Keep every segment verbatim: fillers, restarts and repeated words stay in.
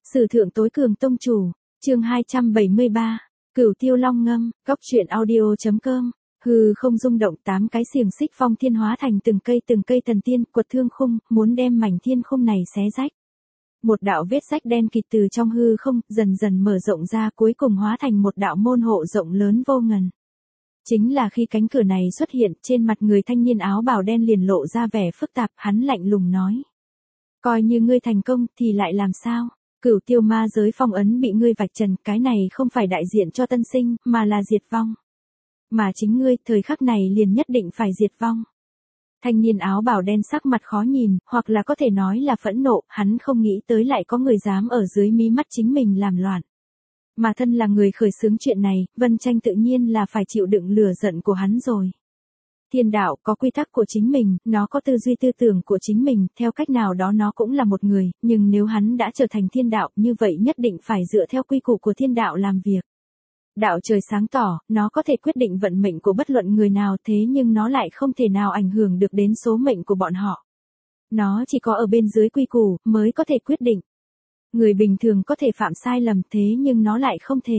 Sử thượng tối cường tông chủ, chương hai trăm bảy mươi ba, Cửu Tiêu Long Ngâm, góc truyện audio chấm com. Hư không rung động, tám cái xiềng xích phong thiên hóa thành từng cây từng cây thần tiên, quật thương khung, muốn đem mảnh thiên khung này xé rách. Một đạo vết rách đen kịt từ trong hư không, dần dần mở rộng ra, cuối cùng hóa thành một đạo môn hộ rộng lớn vô ngần. Chính là khi cánh cửa này xuất hiện, trên mặt người thanh niên áo bào đen liền lộ ra vẻ phức tạp, hắn lạnh lùng nói. Coi như ngươi thành công, thì lại làm sao? Cửu tiêu ma giới phong ấn bị ngươi vạch trần, cái này không phải đại diện cho tân sinh, mà là diệt vong. Mà chính ngươi, thời khắc này liền nhất định phải diệt vong. Thanh niên áo bào đen sắc mặt khó nhìn, hoặc là có thể nói là phẫn nộ, hắn không nghĩ tới lại có người dám ở dưới mí mắt chính mình làm loạn. Mà thân là người khởi xướng chuyện này, Vân Tranh tự nhiên là phải chịu đựng lửa giận của hắn rồi. Thiên đạo có quy tắc của chính mình, nó có tư duy tư tưởng của chính mình, theo cách nào đó nó cũng là một người, nhưng nếu hắn đã trở thành thiên đạo, như vậy nhất định phải dựa theo quy củ của thiên đạo làm việc. Đạo trời sáng tỏ, nó có thể quyết định vận mệnh của bất luận người nào, thế nhưng nó lại không thể nào ảnh hưởng được đến số mệnh của bọn họ. Nó chỉ có ở bên dưới quy củ, mới có thể quyết định. Người bình thường có thể phạm sai lầm, thế nhưng nó lại không thể.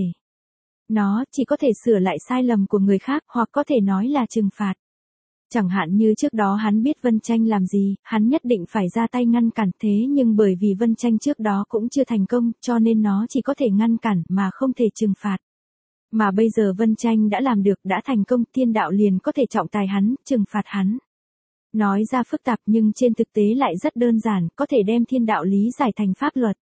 Nó chỉ có thể sửa lại sai lầm của người khác, hoặc có thể nói là trừng phạt. Chẳng hạn như trước đó hắn biết Vân Tranh làm gì, hắn nhất định phải ra tay ngăn cản, thế nhưng bởi vì Vân Tranh trước đó cũng chưa thành công, cho nên nó chỉ có thể ngăn cản mà không thể trừng phạt. Mà bây giờ Vân Tranh đã làm được, đã thành công, thiên đạo liền có thể trọng tài hắn, trừng phạt hắn. Nói ra phức tạp nhưng trên thực tế lại rất đơn giản, có thể đem thiên đạo lý giải thành pháp luật.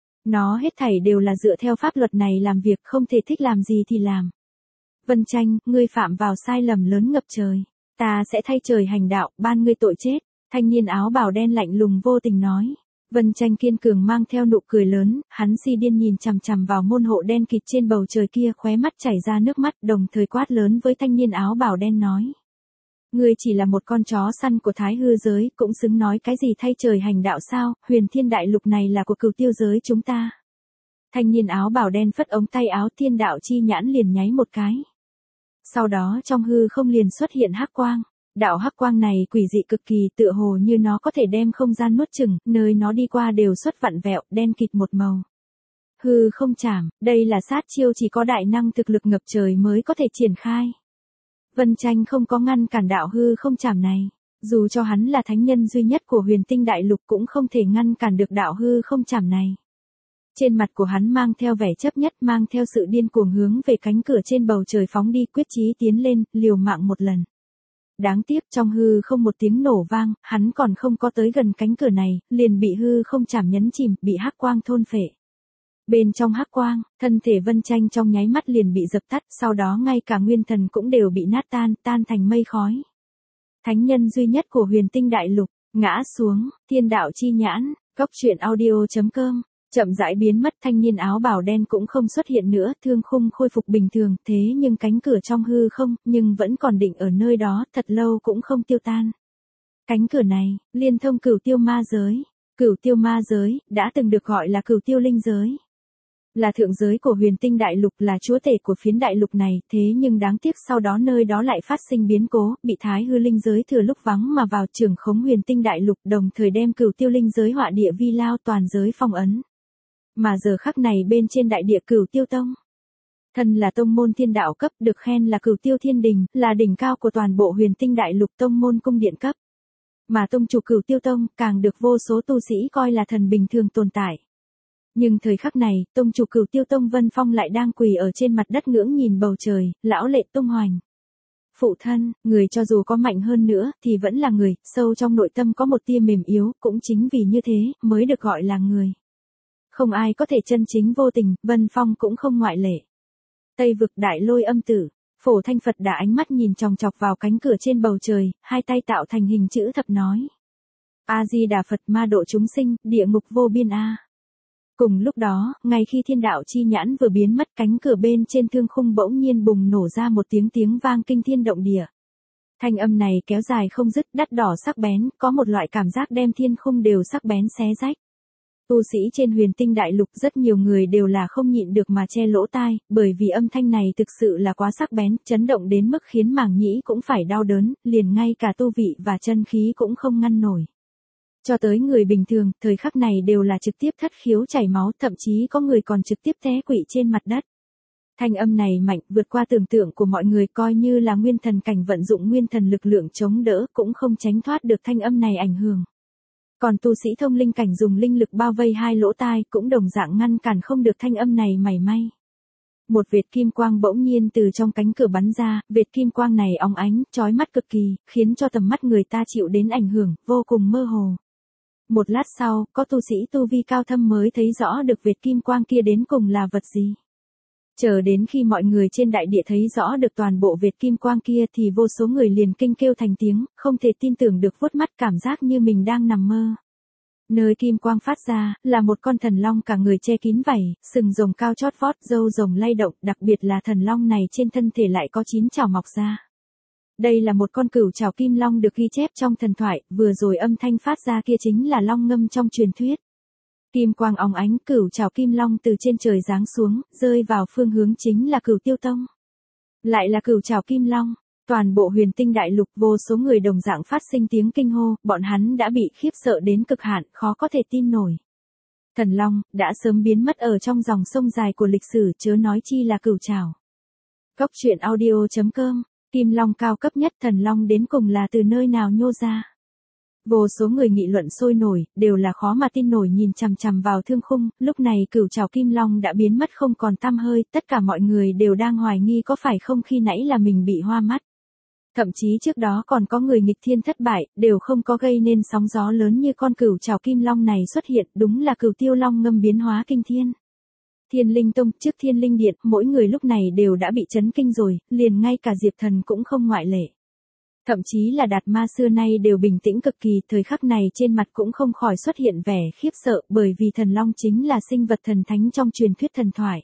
Nó hết thảy đều là dựa theo pháp luật này làm việc, không thể thích làm gì thì làm. Vân Tranh, ngươi phạm vào sai lầm lớn ngập trời. Ta sẽ thay trời hành đạo, ban ngươi tội chết. Thanh niên áo bào đen lạnh lùng vô tình nói. Vân Tranh kiên cường mang theo nụ cười lớn, hắn si điên nhìn chằm chằm vào môn hộ đen kịt trên bầu trời kia, khóe mắt chảy ra nước mắt, đồng thời quát lớn với thanh niên áo bào đen nói. Ngươi chỉ là một con chó săn của thái hư giới, cũng xứng nói cái gì thay trời hành đạo sao, huyền thiên đại lục này là của cửu tiêu giới chúng ta. Thanh niên áo bào đen phất ống tay áo, thiên đạo chi nhãn liền nháy một cái. Sau đó trong hư không liền xuất hiện hắc quang. Đạo hắc quang này quỷ dị cực kỳ, tựa hồ như nó có thể đem không gian nuốt chửng, nơi nó đi qua đều xuất vặn vẹo, đen kịt một màu. Hư không chảm, đây là sát chiêu chỉ có đại năng thực lực ngập trời mới có thể triển khai. Vân Tranh không có ngăn cản đạo hư không chảm này, dù cho hắn là thánh nhân duy nhất của huyền tinh đại lục cũng không thể ngăn cản được đạo hư không chảm này. Trên mặt của hắn mang theo vẻ chấp nhất, mang theo sự điên cuồng hướng về cánh cửa trên bầu trời phóng đi, quyết chí tiến lên, liều mạng một lần. Đáng tiếc trong hư không một tiếng nổ vang, hắn còn không có tới gần cánh cửa này, liền bị hư không chảm nhấn chìm, bị hắc quang thôn phệ. Bên trong hắc quang, thân thể Vân Tranh trong nháy mắt liền bị dập tắt, sau đó ngay cả nguyên thần cũng đều bị nát tan, tan thành mây khói. Thánh nhân duy nhất của huyền tinh đại lục, ngã xuống, thiên đạo chi nhãn, góc truyện audio chấm com. Chậm rãi biến mất, thanh niên áo bào đen cũng không xuất hiện nữa, thương khung khôi phục bình thường, thế nhưng cánh cửa trong hư không, nhưng vẫn còn định ở nơi đó, thật lâu cũng không tiêu tan. Cánh cửa này, liên thông cửu tiêu ma giới. Cửu tiêu ma giới, đã từng được gọi là cửu tiêu linh giới. Là thượng giới của huyền tinh đại lục, là chúa tể của phiến đại lục này, thế nhưng đáng tiếc sau đó nơi đó lại phát sinh biến cố, bị thái hư linh giới thừa lúc vắng mà vào trưởng khống huyền tinh đại lục, đồng thời đem cửu tiêu linh giới họa địa vi lao, toàn giới phong ấn. Mà giờ khắc này bên trên đại địa cửu tiêu tông. Thân là tông môn thiên đạo cấp, được khen là cửu tiêu thiên đình, là đỉnh cao của toàn bộ huyền tinh đại lục, tông môn cung điện cấp. Mà tông chủ cửu tiêu tông, càng được vô số tu sĩ coi là thần bình thường tồn tại. Nhưng thời khắc này, tông chủ cửu tiêu tông Vân Phong lại đang quỳ ở trên mặt đất ngưỡng nhìn bầu trời, lão lệ tung hoành. Phụ thân, người cho dù có mạnh hơn nữa, thì vẫn là người, sâu trong nội tâm có một tia mềm yếu, cũng chính vì như thế, mới được gọi là người. Không ai có thể chân chính vô tình, Vân Phong cũng không ngoại lệ. Tây vực đại lôi âm tử, Phổ Thanh Phật đã ánh mắt nhìn chòng chọc vào cánh cửa trên bầu trời, hai tay tạo thành hình chữ thập nói. A-di-đà Phật, ma độ chúng sinh, địa ngục vô biên a. Cùng lúc đó, ngay khi thiên đạo chi nhãn vừa biến mất, cánh cửa bên trên thương khung bỗng nhiên bùng nổ ra một tiếng tiếng vang kinh thiên động địa. Thanh âm này kéo dài không dứt, đắt đỏ sắc bén, có một loại cảm giác đem thiên khung đều sắc bén xé rách. Tu sĩ trên huyền tinh đại lục rất nhiều người đều là không nhịn được mà che lỗ tai, bởi vì âm thanh này thực sự là quá sắc bén, chấn động đến mức khiến màng nhĩ cũng phải đau đớn, liền ngay cả tu vị và chân khí cũng không ngăn nổi. Cho tới người bình thường, thời khắc này đều là trực tiếp thất khiếu chảy máu, thậm chí có người còn trực tiếp té quỵ trên mặt đất. Thanh âm này mạnh vượt qua tưởng tượng của mọi người, coi như là nguyên thần cảnh vận dụng nguyên thần lực lượng chống đỡ cũng không tránh thoát được thanh âm này ảnh hưởng. Còn tu sĩ thông linh cảnh dùng linh lực bao vây hai lỗ tai cũng đồng dạng ngăn cản không được thanh âm này mảy may. Một vệt kim quang bỗng nhiên từ trong cánh cửa bắn ra, vệt kim quang này óng ánh, chói mắt cực kỳ, khiến cho tầm mắt người ta chịu đến ảnh hưởng, vô cùng mơ hồ. Một lát sau, có tu sĩ tu vi cao thâm mới thấy rõ được vệt kim quang kia đến cùng là vật gì. Chờ đến khi mọi người trên đại địa thấy rõ được toàn bộ vệt kim quang kia thì vô số người liền kinh kêu thành tiếng, không thể tin tưởng được, vuốt mắt cảm giác như mình đang nằm mơ. Nơi kim quang phát ra, là một con thần long cả người che kín vảy, sừng rồng cao chót vót, râu rồng lay động, đặc biệt là thần long này trên thân thể lại có chín chảo mọc ra. Đây là một con cửu trảo kim long được ghi chép trong thần thoại, vừa rồi âm thanh phát ra kia chính là long ngâm trong truyền thuyết. Kim quang óng ánh, cửu trảo kim long từ trên trời giáng xuống, rơi vào phương hướng chính là Cửu Tiêu Tông. Lại là cửu trảo kim long. Toàn bộ huyền tinh đại lục vô số người đồng dạng phát sinh tiếng kinh hô, bọn hắn đã bị khiếp sợ đến cực hạn, khó có thể tin nổi. Thần long, đã sớm biến mất ở trong dòng sông dài của lịch sử, chớ nói chi là cửu trảo. Góc truyện audio chấm com, kim long cao cấp nhất thần long đến cùng là từ nơi nào nhô ra. Vô số người nghị luận sôi nổi, đều là khó mà tin nổi nhìn chằm chằm vào thương khung, lúc này cửu trảo kim long đã biến mất không còn tăm hơi, tất cả mọi người đều đang hoài nghi có phải không khi nãy là mình bị hoa mắt. Thậm chí trước đó còn có người nghịch thiên thất bại, đều không có gây nên sóng gió lớn như con cửu trảo kim long này xuất hiện, đúng là Cửu Tiêu Long ngâm biến hóa kinh thiên. Thiên Linh Tông, trước Thiên Linh Điện, mỗi người lúc này đều đã bị chấn kinh rồi, liền ngay cả Diệp Thần cũng không ngoại lệ. Thậm chí là Đạt Ma xưa nay đều bình tĩnh cực kỳ, thời khắc này trên mặt cũng không khỏi xuất hiện vẻ khiếp sợ, bởi vì thần long chính là sinh vật thần thánh trong truyền thuyết thần thoại.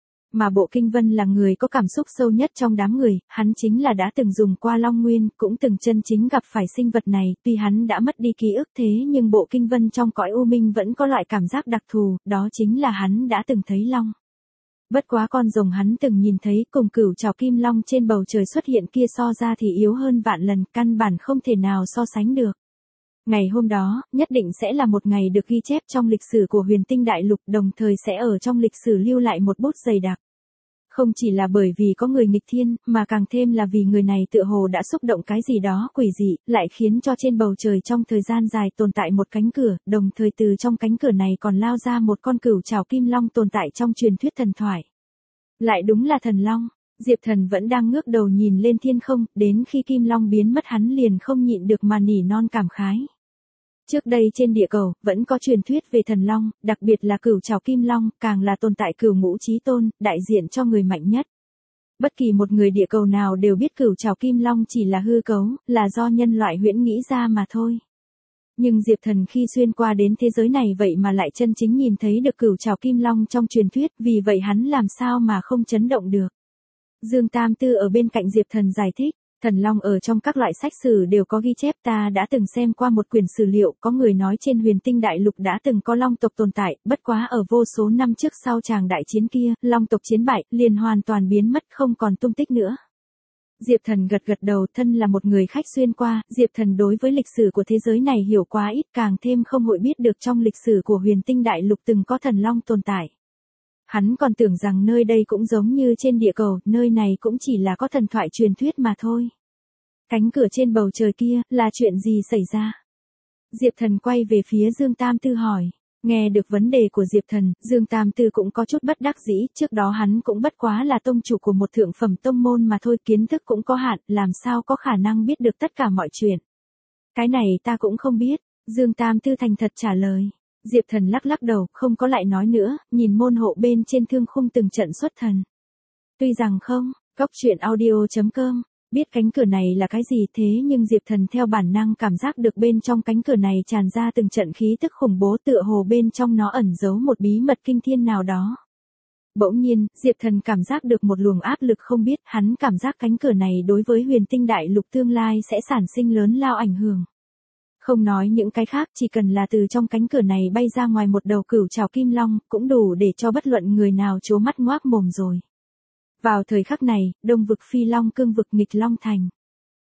Mà Bộ Kinh Vân là người có cảm xúc sâu nhất trong đám người, hắn chính là đã từng dùng qua Long Nguyên, cũng từng chân chính gặp phải sinh vật này, tuy hắn đã mất đi ký ức thế nhưng Bộ Kinh Vân trong cõi u minh vẫn có loại cảm giác đặc thù, đó chính là hắn đã từng thấy long. Bất quá con rồng hắn từng nhìn thấy cùng cửu trảo kim long trên bầu trời xuất hiện kia so ra thì yếu hơn vạn lần, căn bản không thể nào so sánh được. Ngày hôm đó, nhất định sẽ là một ngày được ghi chép trong lịch sử của huyền tinh đại lục, đồng thời sẽ ở trong lịch sử lưu lại một bút dày đặc. Không chỉ là bởi vì có người nghịch thiên, mà càng thêm là vì người này tựa hồ đã xúc động cái gì đó quỷ dị, lại khiến cho trên bầu trời trong thời gian dài tồn tại một cánh cửa, đồng thời từ trong cánh cửa này còn lao ra một con cửu trảo kim long tồn tại trong truyền thuyết thần thoại. Lại đúng là thần long. Diệp Thần vẫn đang ngước đầu nhìn lên thiên không, đến khi kim long biến mất hắn liền không nhịn được mà nỉ non cảm khái. Trước đây trên địa cầu, vẫn có truyền thuyết về thần long, đặc biệt là cửu trảo kim long, càng là tồn tại cửu ngũ chí tôn, đại diện cho người mạnh nhất. Bất kỳ một người địa cầu nào đều biết cửu trảo kim long chỉ là hư cấu, là do nhân loại huyễn nghĩ ra mà thôi. Nhưng Diệp Thần khi xuyên qua đến thế giới này vậy mà lại chân chính nhìn thấy được cửu trảo kim long trong truyền thuyết, vì vậy hắn làm sao mà không chấn động được. Dương Tam Tư ở bên cạnh Diệp Thần giải thích. Thần long ở trong các loại sách sử đều có ghi chép, ta đã từng xem qua một quyển sử liệu, có người nói trên huyền tinh đại lục đã từng có long tộc tồn tại, bất quá ở vô số năm trước sau tràng đại chiến kia, long tộc chiến bại, liền hoàn toàn biến mất không còn tung tích nữa. Diệp Thần gật gật đầu, thân là một người khách xuyên qua, Diệp Thần đối với lịch sử của thế giới này hiểu quá ít, càng thêm không hội biết được trong lịch sử của huyền tinh đại lục từng có thần long tồn tại. Hắn còn tưởng rằng nơi đây cũng giống như trên địa cầu, nơi này cũng chỉ là có thần thoại truyền thuyết mà thôi. Cánh cửa trên bầu trời kia, là chuyện gì xảy ra? Diệp Thần quay về phía Dương Tam Tư hỏi. Nghe được vấn đề của Diệp Thần, Dương Tam Tư cũng có chút bất đắc dĩ, trước đó hắn cũng bất quá là tông chủ của một thượng phẩm tông môn mà thôi, kiến thức cũng có hạn, làm sao có khả năng biết được tất cả mọi chuyện. Cái này ta cũng không biết, Dương Tam Tư thành thật trả lời. Diệp Thần lắc lắc đầu, không có lại nói nữa, nhìn môn hộ bên trên thương khung từng trận xuất thần. Tuy rằng không, góc truyện audio chấm com, biết cánh cửa này là cái gì thế nhưng Diệp Thần theo bản năng cảm giác được bên trong cánh cửa này tràn ra từng trận khí tức khủng bố, tựa hồ bên trong nó ẩn giấu một bí mật kinh thiên nào đó. Bỗng nhiên, Diệp Thần cảm giác được một luồng áp lực không biết, hắn cảm giác cánh cửa này đối với huyền tinh đại lục tương lai sẽ sản sinh lớn lao ảnh hưởng. Không nói những cái khác, chỉ cần là từ trong cánh cửa này bay ra ngoài một đầu cửu trảo kim long, cũng đủ để cho bất luận người nào trố mắt ngoác mồm rồi. Vào thời khắc này, Đông vực Phi Long Cương vực Nghịch Long Thành.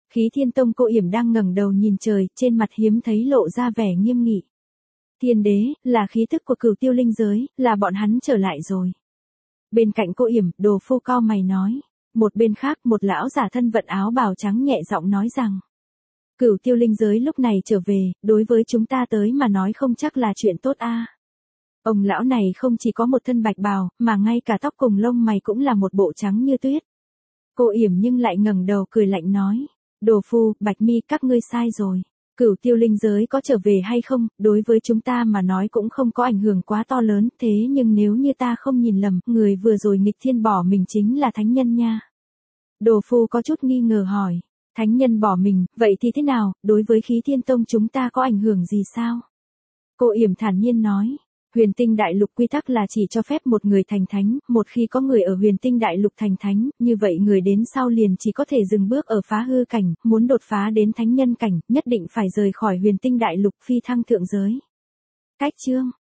Khí Thiên Tông cô yểm đang ngẩng đầu nhìn trời, trên mặt hiếm thấy lộ ra vẻ nghiêm nghị. Thiên đế, là khí tức của Cửu Tiêu linh giới, là bọn hắn trở lại rồi. Bên cạnh cô yểm, Đồ Phu cao mày nói. Một bên khác, một lão giả thân vận áo bào trắng nhẹ giọng nói rằng. Cửu Tiêu linh giới lúc này trở về, đối với chúng ta tới mà nói không chắc là chuyện tốt a. Ông lão này không chỉ có một thân bạch bào, mà ngay cả tóc cùng lông mày cũng là một bộ trắng như tuyết. Cô yểm nhưng lại ngẩng đầu cười lạnh nói. Đồ Phu, Bạch Mi, các ngươi sai rồi. Cửu Tiêu linh giới có trở về hay không, đối với chúng ta mà nói cũng không có ảnh hưởng quá to lớn, thế nhưng nếu như ta không nhìn lầm, người vừa rồi nghịch thiên bỏ mình chính là thánh nhân nha. Đồ Phu có chút nghi ngờ hỏi, thánh nhân bỏ mình, vậy thì thế nào, đối với Khí Thiên Tông chúng ta có ảnh hưởng gì sao? Cô yểm thản nhiên nói, Huyền Tinh Đại Lục quy tắc là chỉ cho phép một người thành thánh, một khi có người ở Huyền Tinh Đại Lục thành thánh, như vậy người đến sau liền chỉ có thể dừng bước ở phá hư cảnh, muốn đột phá đến thánh nhân cảnh, nhất định phải rời khỏi Huyền Tinh Đại Lục phi thăng thượng giới. Cách chương